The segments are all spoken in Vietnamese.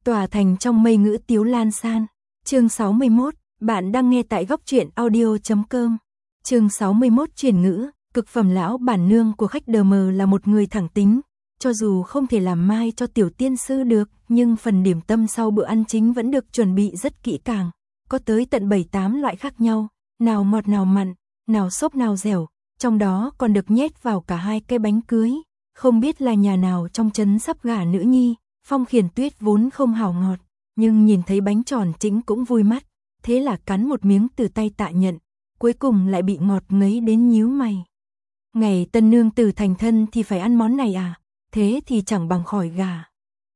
Tỏa thành trong mây ngữ tiếu lan san. Chương 61, bạn đang nghe tại góc truyện audio.com. Chương 61 chuyển ngữ, cực phẩm lão bản nương của khách đờ mờ là một người thẳng tính, cho dù không thể làm mai cho tiểu tiên sư được, nhưng phần điểm tâm sau bữa ăn chính vẫn được chuẩn bị rất kỹ càng, có tới tận 7-8 loại khác nhau, nào ngọt nào mặn, nào xốp nào dẻo, trong đó còn được nhét vào cả 2 cái bánh cưới, không biết là nhà nào trong trấn sắp gả nữ nhi. Phong Khiển Tuyết vốn không hảo ngọt, nhưng nhìn thấy bánh tròn chính cũng vui mắt, thế là cắn một miếng từ tay Tạ Nhận, cuối cùng lại bị ngọt ngấy đến nhíu mày. Ngày tân nương tử thành thân thì phải ăn món này à, thế thì chẳng bằng khỏi gả.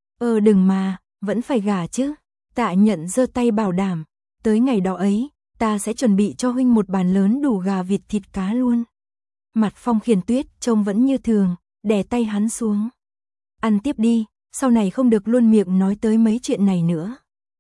Đừng mà, vẫn phải gả chứ. Tạ Nhận giơ tay bảo đảm, tới ngày đó ấy, ta sẽ chuẩn bị cho huynh một bàn lớn đủ gà vịt thịt cá luôn. Mặt Phong Khiển Tuyết trông vẫn như thường, đè tay hắn xuống. Ăn tiếp đi. Sau này không được luôn miệng nói tới mấy chuyện này nữa.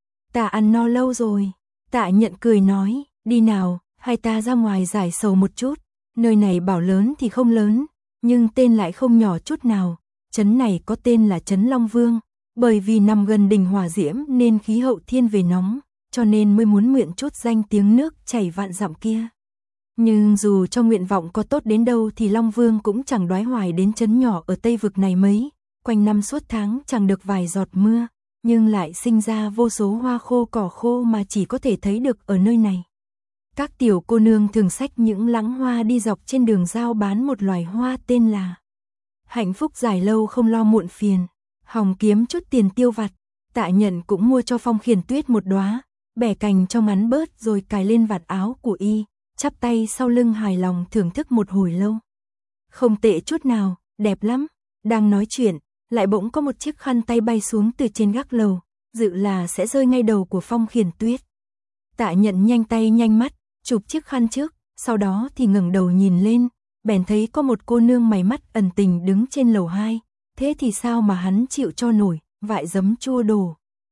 Ta ăn no lâu rồi. Tạ Nhận cười nói, đi nào, hai ta ra ngoài giải sầu một chút. Nơi này bảo lớn thì không lớn, nhưng tên lại không nhỏ chút nào. Trấn này có tên là Trấn Long Vương, bởi vì nằm gần đỉnh hỏa diễm nên khí hậu thiên về nóng, cho nên mới muốn mượn chút danh tiếng nước chảy vạn dặm kia. Nhưng dù cho nguyện vọng có tốt đến đâu thì Long Vương cũng chẳng đoái hoài đến trấn nhỏ ở Tây Vực này mấy. Quanh năm suốt tháng chẳng được vài giọt mưa, nhưng lại sinh ra vô số hoa khô cỏ khô mà chỉ có thể thấy được ở nơi này. Các tiểu cô nương thường xách những lẵng hoa đi dọc trên đường giao bán một loài hoa tên là hạnh phúc dài lâu không lo muộn phiền, hòng kiếm chút tiền tiêu vặt. Tạ Nhận cũng mua cho Phong Khiển Tuyết một đóa, bẻ cành cho ngắn bớt rồi cài lên vạt áo của y, chắp tay sau lưng hài lòng thưởng thức một hồi lâu. Không tệ chút nào, đẹp lắm. Đang nói chuyện, lại bỗng có một chiếc khăn tay bay xuống từ trên gác lầu, dự là sẽ rơi ngay đầu của Phong Khiển Tuyết. Tạ Nhận nhanh tay nhanh mắt, chụp chiếc khăn trước, sau đó thì ngẩng đầu nhìn lên, bèn thấy có một cô nương mày mắt ẩn tình đứng trên lầu 2, thế thì sao mà hắn chịu cho nổi, vại giấm chua đổ.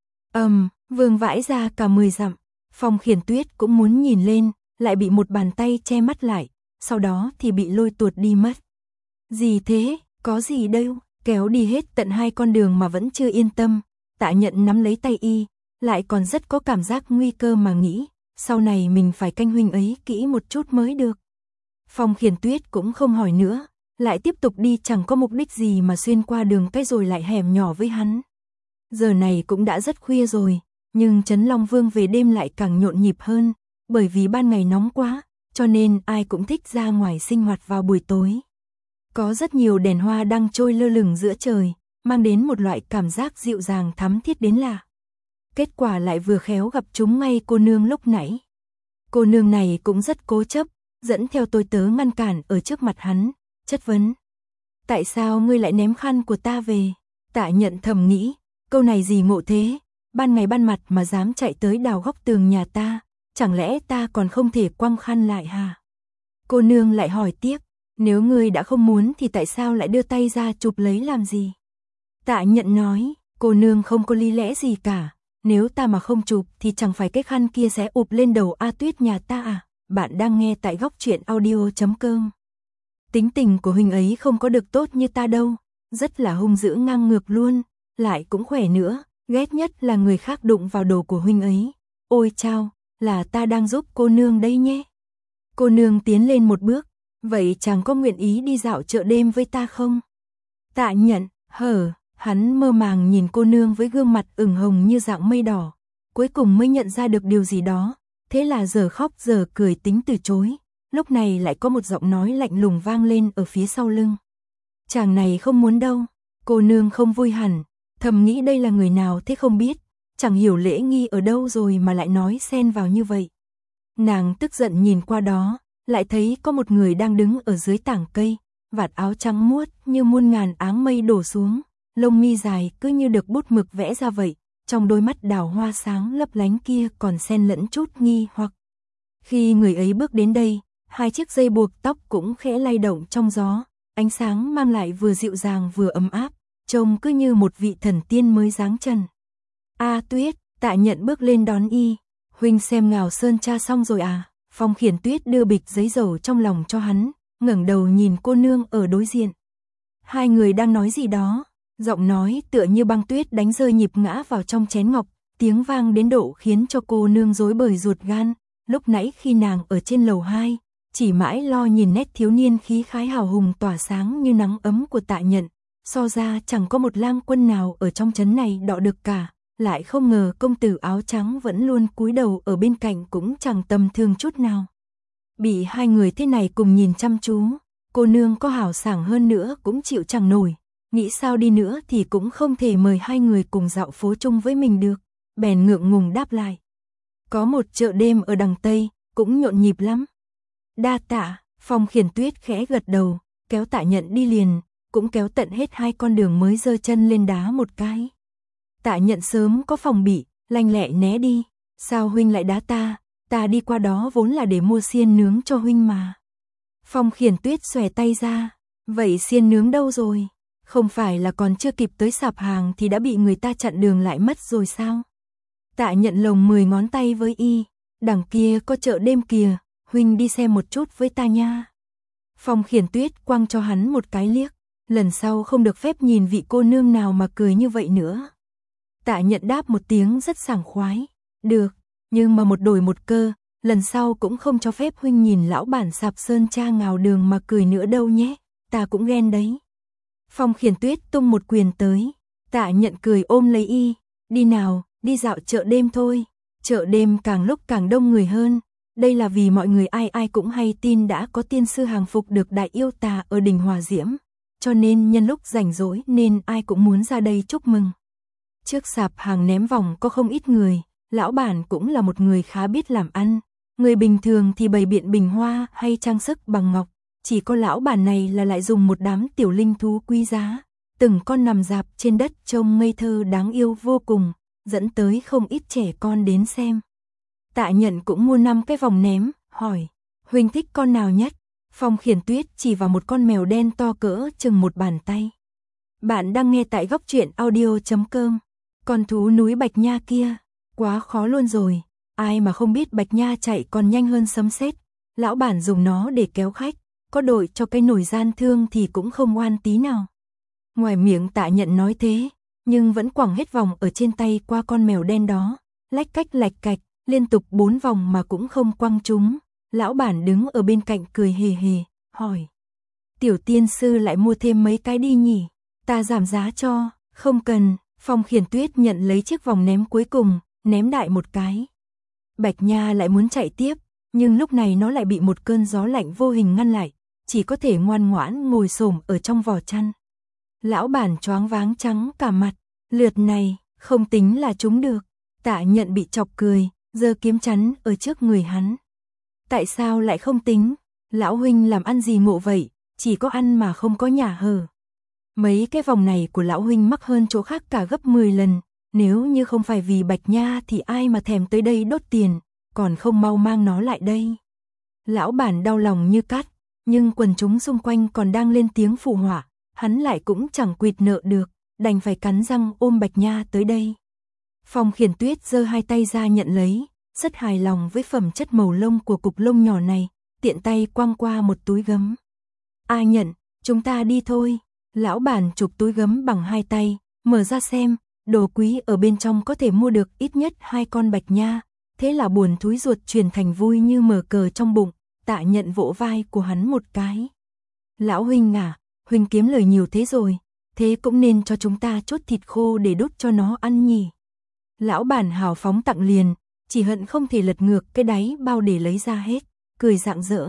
Vương vãi ra cả 10 dặm, Phong Khiển Tuyết cũng muốn nhìn lên, lại bị một bàn tay che mắt lại, sau đó thì bị lôi tuột đi mất. Gì thế, có gì đâu? Kéo đi hết tận 2 con đường mà vẫn chưa yên tâm, Tạ Nhận nắm lấy tay y, lại còn rất có cảm giác nguy cơ mà nghĩ, sau này mình phải canh huynh ấy kỹ một chút mới được. Phong Khiển Tuyết cũng không hỏi nữa, lại tiếp tục đi chẳng có mục đích gì mà xuyên qua đường cái rồi lại hẻm nhỏ với hắn. Giờ này cũng đã rất khuya rồi, nhưng Trấn Long Vương về đêm lại càng nhộn nhịp hơn, bởi vì ban ngày nóng quá, cho nên ai cũng thích ra ngoài sinh hoạt vào buổi tối. Có rất nhiều đèn hoa đang trôi lơ lửng giữa trời, mang đến một loại cảm giác dịu dàng thắm thiết đến lạ. Kết quả lại vừa khéo gặp chúng ngay cô nương lúc nãy. Cô nương này cũng rất cố chấp, dẫn theo tôi tớ ngăn cản ở trước mặt hắn, chất vấn. Tại sao ngươi lại ném khăn của ta về? Tạ Nhận thầm nghĩ, câu này gì ngộ thế, ban ngày ban mặt mà dám chạy tới đào góc tường nhà ta, chẳng lẽ ta còn không thể quăng khăn lại hả? Cô nương lại hỏi tiếp. Nếu ngươi đã không muốn thì tại sao lại đưa tay ra chụp lấy làm gì? Tạ Nhận nói, cô nương không có lý lẽ gì cả, nếu ta mà không chụp thì chẳng phải cái khăn kia sẽ ụp lên đầu A Tuyết nhà ta à? Bạn đang nghe tại góc truyện audio.com. Tính tình của huynh ấy không có được tốt như ta đâu, rất là hung dữ ngang ngược luôn, lại cũng khỏe nữa, ghét nhất là người khác đụng vào đồ của huynh ấy. Ôi chao, là ta đang giúp cô nương đây nhé. Cô nương tiến lên một bước. Vậy chàng có nguyện ý đi dạo chợ đêm với ta không? Tạ Nhận, hắn mơ màng nhìn cô nương với gương mặt ửng hồng như dạng mây đỏ, cuối cùng mới nhận ra được điều gì đó, thế là giờ khóc giờ cười tính từ chối, lúc này lại có một giọng nói lạnh lùng vang lên ở phía sau lưng. Chàng này không muốn đâu, cô nương không vui hẳn, thầm nghĩ đây là người nào thế không biết, chẳng hiểu lễ nghi ở đâu rồi mà lại nói xen vào như vậy. Nàng tức giận nhìn qua đó, lại thấy có một người đang đứng ở dưới tảng cây, vạt áo trắng muốt như muôn ngàn áng mây đổ xuống, lông mi dài cứ như được bút mực vẽ ra vậy, trong đôi mắt đào hoa sáng lấp lánh kia còn xen lẫn chút nghi hoặc. Khi người ấy bước đến đây, 2 chiếc dây buộc tóc cũng khẽ lay động trong gió, ánh sáng mang lại vừa dịu dàng vừa ấm áp, trông cứ như một vị thần tiên mới giáng trần. A Tuyết, Tạ Nhận bước lên đón y, huynh xem Ngào Sơn tra xong rồi à? Phong Khiển Tuyết đưa bịch giấy dầu trong lòng cho hắn, ngẩng đầu nhìn cô nương ở đối diện. Hai người đang nói gì đó, Giọng nói tựa như băng tuyết đánh rơi nhịp ngã vào trong chén ngọc, tiếng vang đến độ khiến cho cô nương rối bời ruột gan. Lúc nãy khi nàng ở trên lầu 2, chỉ mãi lo nhìn nét thiếu niên khí khái hào hùng tỏa sáng như nắng ấm của Tạ Nhận, so ra chẳng có một lang quân nào ở trong trấn này đọ được cả, lại không ngờ công tử áo trắng vẫn luôn cúi đầu ở bên cạnh cũng chẳng tầm thường chút nào. Bị hai người thế này cùng nhìn chăm chú, cô nương có hào sảng hơn nữa cũng chịu chẳng nổi, nghĩ sao đi nữa thì cũng không thể mời hai người cùng dạo phố chung với mình được, bèn ngượng ngùng đáp lại. Có một chợ đêm ở đằng Tây, cũng nhộn nhịp lắm. Đa tạ, Phong Khiển Tuyết khẽ gật đầu, kéo Tạ Nhận đi liền, cũng kéo tận hết hai con đường mới giơ chân lên đá một cái. Tạ Nhận sớm có phòng bị, lanh lẹ né đi, sao huynh lại đá ta, ta đi qua đó vốn là để mua xiên nướng cho huynh mà. Phong Khiển Tuyết xòe tay ra, vậy xiên nướng đâu rồi? Không phải là còn chưa kịp tới sạp hàng thì đã bị người ta chặn đường lại mất rồi sao? Tạ Nhận lồng 10 ngón tay với y, đằng kia có chợ đêm kìa, huynh đi xem một chút với ta nha. Phong Khiển Tuyết quăng cho hắn một cái liếc, lần sau không được phép nhìn vị cô nương nào mà cười như vậy nữa. Tạ Nhận đáp một tiếng rất sảng khoái, được, nhưng mà một đổi một cơ, lần sau cũng không cho phép huynh nhìn lão bản sạp sơn cha ngào đường mà cười nữa đâu nhé, ta cũng ghen đấy. Phong Khiển Tuyết tung một quyền tới, Tạ Nhận cười ôm lấy y, đi nào, đi dạo chợ đêm thôi. Chợ đêm càng lúc càng đông người hơn, đây là vì mọi người ai ai cũng hay tin đã có tiên sư hàng phục được đại yêu tà ở đỉnh Hòa Diễm, cho nên nhân lúc rảnh rỗi nên ai cũng muốn ra đây chúc mừng. Trước sạp hàng ném vòng có không ít người, lão bản cũng là một người khá biết làm ăn, người bình thường thì bày biện bình hoa hay trang sức bằng ngọc, chỉ có lão bản này là lại dùng một đám tiểu linh thú quý giá, từng con nằm rạp trên đất trông ngây thơ đáng yêu vô cùng, dẫn tới không ít trẻ con đến xem. Tạ Nhận cũng mua 5 cái vòng ném, hỏi, huynh thích con nào nhất? Phong Khiển Tuyết chỉ vào một con mèo đen to cỡ chừng một bàn tay. Bạn đang nghe tại góc truyện audio.com. Con thú núi Bạch Nha kia, quá khó luôn rồi, ai mà không biết Bạch Nha chạy còn nhanh hơn sấm sét. Lão bản dùng nó để kéo khách, có đội cho cái nồi gian thương thì cũng không oan tí nào. Ngoài miệng Tạ Nhận nói thế, nhưng vẫn quẳng hết vòng ở trên tay qua con mèo đen đó, lách cách lạch cạch, liên tục 4 vòng mà cũng không quăng trúng. Lão bản đứng ở bên cạnh cười hề hề, hỏi, tiểu tiên sư lại mua thêm mấy cái đi nhỉ, ta giảm giá cho. Không cần. Phong Khiển Tuyết nhận lấy chiếc vòng ném cuối cùng, ném đại một cái. Bạch Nha lại muốn chạy tiếp, nhưng lúc này nó lại bị một cơn gió lạnh vô hình ngăn lại, chỉ có thể ngoan ngoãn ngồi xổm ở trong vỏ chăn. Lão bản choáng váng trắng cả mặt, lượt này, không tính là trúng được. Tạ Nhận bị chọc cười, giơ kiếm chắn ở trước người hắn. Tại sao lại không tính? Lão huynh làm ăn gì ngộ vậy, chỉ có ăn mà không có nhả hở. Mấy cái vòng này của lão huynh mắc hơn chỗ khác cả gấp 10 lần, nếu như không phải vì Bạch Nha thì ai mà thèm tới đây đốt tiền, còn không mau mang nó lại đây. Lão bản đau lòng như cắt, nhưng quần chúng xung quanh còn đang lên tiếng phụ họa, hắn lại cũng chẳng quỵt nợ được, đành phải cắn răng ôm Bạch Nha tới đây. Phong Khiển Tuyết giơ hai tay ra nhận lấy, rất hài lòng với phẩm chất màu lông của cục lông nhỏ này, tiện tay quăng qua một túi gấm. A Nhận, chúng ta đi thôi. Lão bản chụp túi gấm bằng hai tay, mở ra xem, đồ quý ở bên trong có thể mua được ít nhất 2 con Bạch Nha, thế là buồn thúi ruột chuyển thành vui như mở cờ trong bụng. Tạ Nhận vỗ vai của hắn một cái. Lão huynh à, huynh kiếm lời nhiều thế rồi, thế cũng nên cho chúng ta chút thịt khô để đốt cho nó ăn nhỉ. Lão bản hào phóng tặng liền, chỉ hận không thể lật ngược cái đáy bao để lấy ra hết, cười rạng rỡ.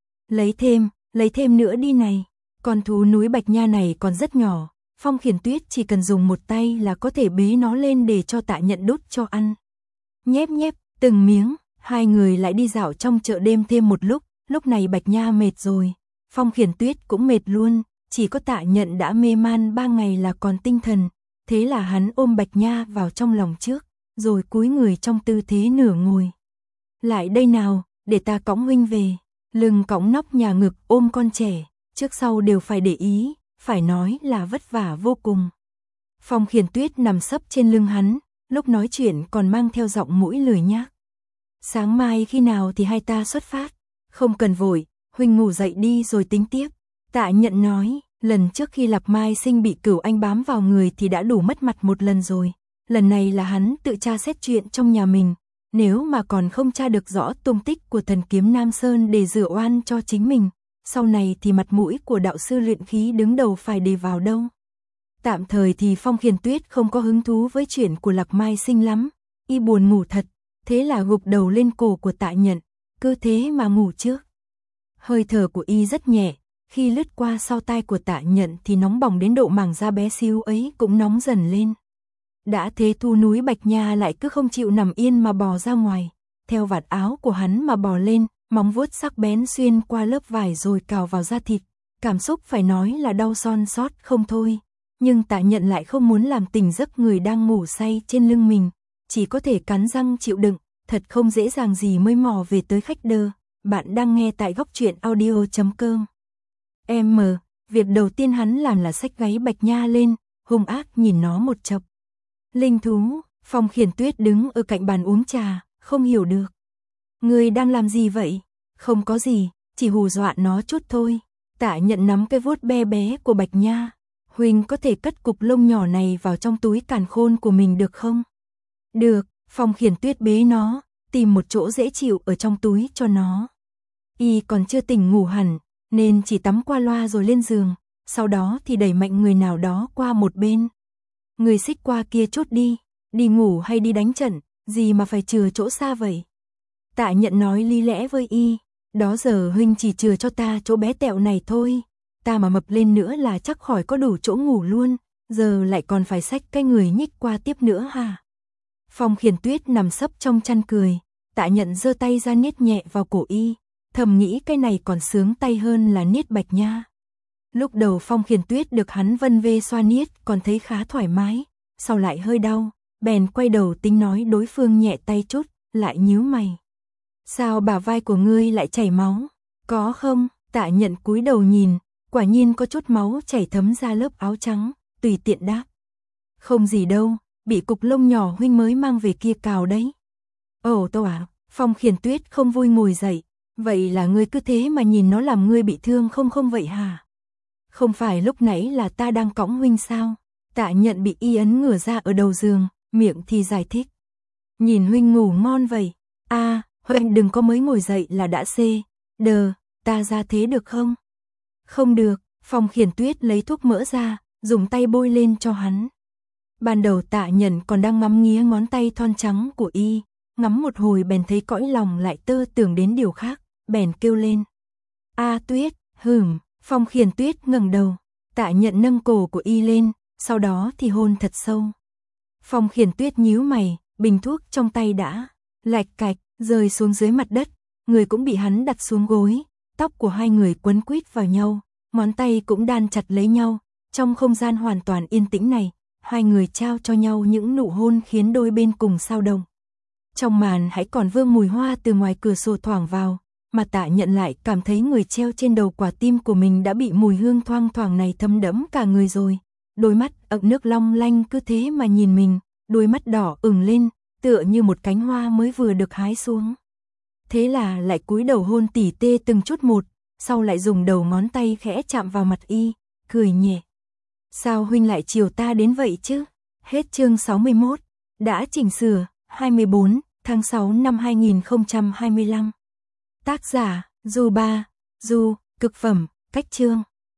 Lấy thêm nữa đi này. Con thú núi Bạch Nha này còn rất nhỏ, Phong Khiển Tuyết chỉ cần dùng một tay là có thể bế nó lên để cho Tạ Nhận đút cho ăn. Nhép nhép, từng miếng, hai người lại đi dạo trong chợ đêm thêm một lúc này Bạch Nha mệt rồi, Phong Khiển Tuyết cũng mệt luôn, chỉ có Tạ Nhận đã mê man 3 ngày là còn tinh thần, thế là hắn ôm Bạch Nha vào trong lòng trước, rồi cúi người trong tư thế nửa ngồi. Lại đây nào, để ta cõng huynh về, lưng cõng nóc nhà ngực ôm con trẻ. Trước sau đều phải để ý, phải nói là vất vả vô cùng. Phong Khiển Tuyết nằm sấp trên lưng hắn, lúc nói chuyện còn mang theo giọng mũi lười nhác. Sáng mai khi nào thì hai ta xuất phát? Không cần vội, huynh ngủ dậy đi rồi tính tiếp. Tạ Nhận nói, Lần trước khi Lạc Mai Sinh bị Cửu Anh bám vào người thì đã đủ mất mặt một lần rồi. Lần này là hắn tự tra xét chuyện trong nhà mình. Nếu mà còn không tra được rõ tung tích của thần kiếm Nam Sơn để rửa oan cho chính mình, sau này thì mặt mũi của đạo sư luyện khí đứng đầu phải đề vào đâu. Tạm thời thì Phong Khiển Tuyết không có hứng thú với chuyện của Lạc Mai Sinh lắm. Y buồn ngủ thật, thế là gục đầu lên cổ của Tạ Nhận, cứ thế mà ngủ trước. Hơi thở của Y rất nhẹ, khi lướt qua sau tai của Tạ Nhận thì nóng bỏng đến độ màng da bé xíu ấy cũng nóng dần lên. Đã thế Thu Núi Bạch Nha lại cứ không chịu nằm yên mà bò ra ngoài, theo vạt áo của hắn mà bò lên, móng vuốt sắc bén xuyên qua lớp vải rồi cào vào da thịt. Cảm xúc phải nói là đau son xót không thôi. Nhưng Tạ Nhận lại không muốn làm tỉnh giấc người đang ngủ say trên lưng mình, chỉ có thể cắn răng chịu đựng, thật không dễ dàng gì mới mò về tới khách đơ. Bạn đang nghe tại góc truyện audio.com. Việc đầu tiên hắn làm là xách gáy Bạch Nha lên, hung ác nhìn nó một chập. Linh thú, Phong Khiển Tuyết đứng ở cạnh bàn uống trà, không hiểu được. Ngươi đang làm gì vậy? Không có gì, chỉ hù dọa nó chút thôi. Tạ Nhận nắm cái vuốt bé bé của Bạch Nha. Huynh có thể cất cục lông nhỏ này vào trong túi càn khôn của mình được không? Được, Phong Khiển Tuyết bế nó, tìm một chỗ dễ chịu ở trong túi cho nó. Y còn chưa tỉnh ngủ hẳn, nên chỉ tắm qua loa rồi lên giường, sau đó thì đẩy mạnh người nào đó qua một bên. Người xích qua kia chút đi ngủ hay đi đánh trận, gì mà phải chừa chỗ xa vậy? Tạ Nhận nói lý lẽ với Y, đó giờ huynh chỉ chừa cho ta chỗ bé tẹo này thôi, ta mà mập lên nữa là chắc khỏi có đủ chỗ ngủ luôn, giờ lại còn phải xách cái người nhích qua tiếp nữa hả? Phong Khiển Tuyết nằm sấp trong chăn cười, Tạ Nhận giơ tay ra niết nhẹ vào cổ Y, thầm nghĩ cái này còn sướng tay hơn là niết Bạch Nha. Lúc đầu Phong Khiển Tuyết được hắn vân vê xoa niết còn thấy khá thoải mái, sau lại hơi đau, bèn quay đầu tính nói đối phương nhẹ tay chút, lại nhíu mày. Sao bả vai của ngươi lại chảy máu? Có không? Tạ Nhận cúi đầu nhìn, quả nhiên có chút máu chảy thấm ra lớp áo trắng, tùy tiện đáp. Không gì đâu, bị cục lông nhỏ huynh mới mang về kia cào đấy. Ồ tao à, Phong Khiển Tuyết không vui ngồi dậy, vậy là ngươi cứ thế mà nhìn nó làm ngươi bị thương không vậy hả? Không phải lúc nãy là ta đang cõng huynh sao? Tạ Nhận bị Y ấn ngửa ra ở đầu giường, miệng thì giải thích. Nhìn huynh ngủ ngon vậy. Huynh đừng có mới ngồi dậy là đã ta ra thế được không? Không được, Phong Khiển Tuyết lấy thuốc mỡ ra, dùng tay bôi lên cho hắn. Ban đầu Tạ Nhận còn đang ngắm nghía ngón tay thon trắng của Y, ngắm một hồi bèn thấy cõi lòng lại tơ tưởng đến điều khác, bèn kêu lên. Tuyết, Phong Khiển Tuyết ngẩng đầu, Tạ Nhận nâng cổ của Y lên, sau đó thì hôn thật sâu. Phong Khiển Tuyết nhíu mày, bình thuốc trong tay đã lạch cạch rơi xuống dưới mặt đất, người cũng bị hắn đặt xuống gối, tóc của hai người quấn quýt vào nhau, ngón tay cũng đan chặt lấy nhau. Trong không gian hoàn toàn yên tĩnh này, hai người trao cho nhau những nụ hôn khiến đôi bên cùng sao động. Trong màn hãy còn vương mùi hoa từ ngoài cửa sổ thoảng vào, mà Tạ Nhận lại cảm thấy người treo trên đầu quả tim của mình đã bị mùi hương thoang thoảng này thấm đẫm cả người rồi. Đôi mắt ẩn nước long lanh cứ thế mà nhìn mình, đôi mắt đỏ ửng lên, tựa như một cánh hoa mới vừa được hái xuống. Thế là lại cúi đầu hôn tỉ tê từng chút một, sau lại dùng đầu ngón tay khẽ chạm vào mặt Y, cười nhẹ. Sao huynh lại chiều ta đến vậy chứ? Hết chương 61, đã chỉnh sửa, 24 tháng 6 năm 2025. Tác giả, Du Ba, Du, cực phẩm, cách chương.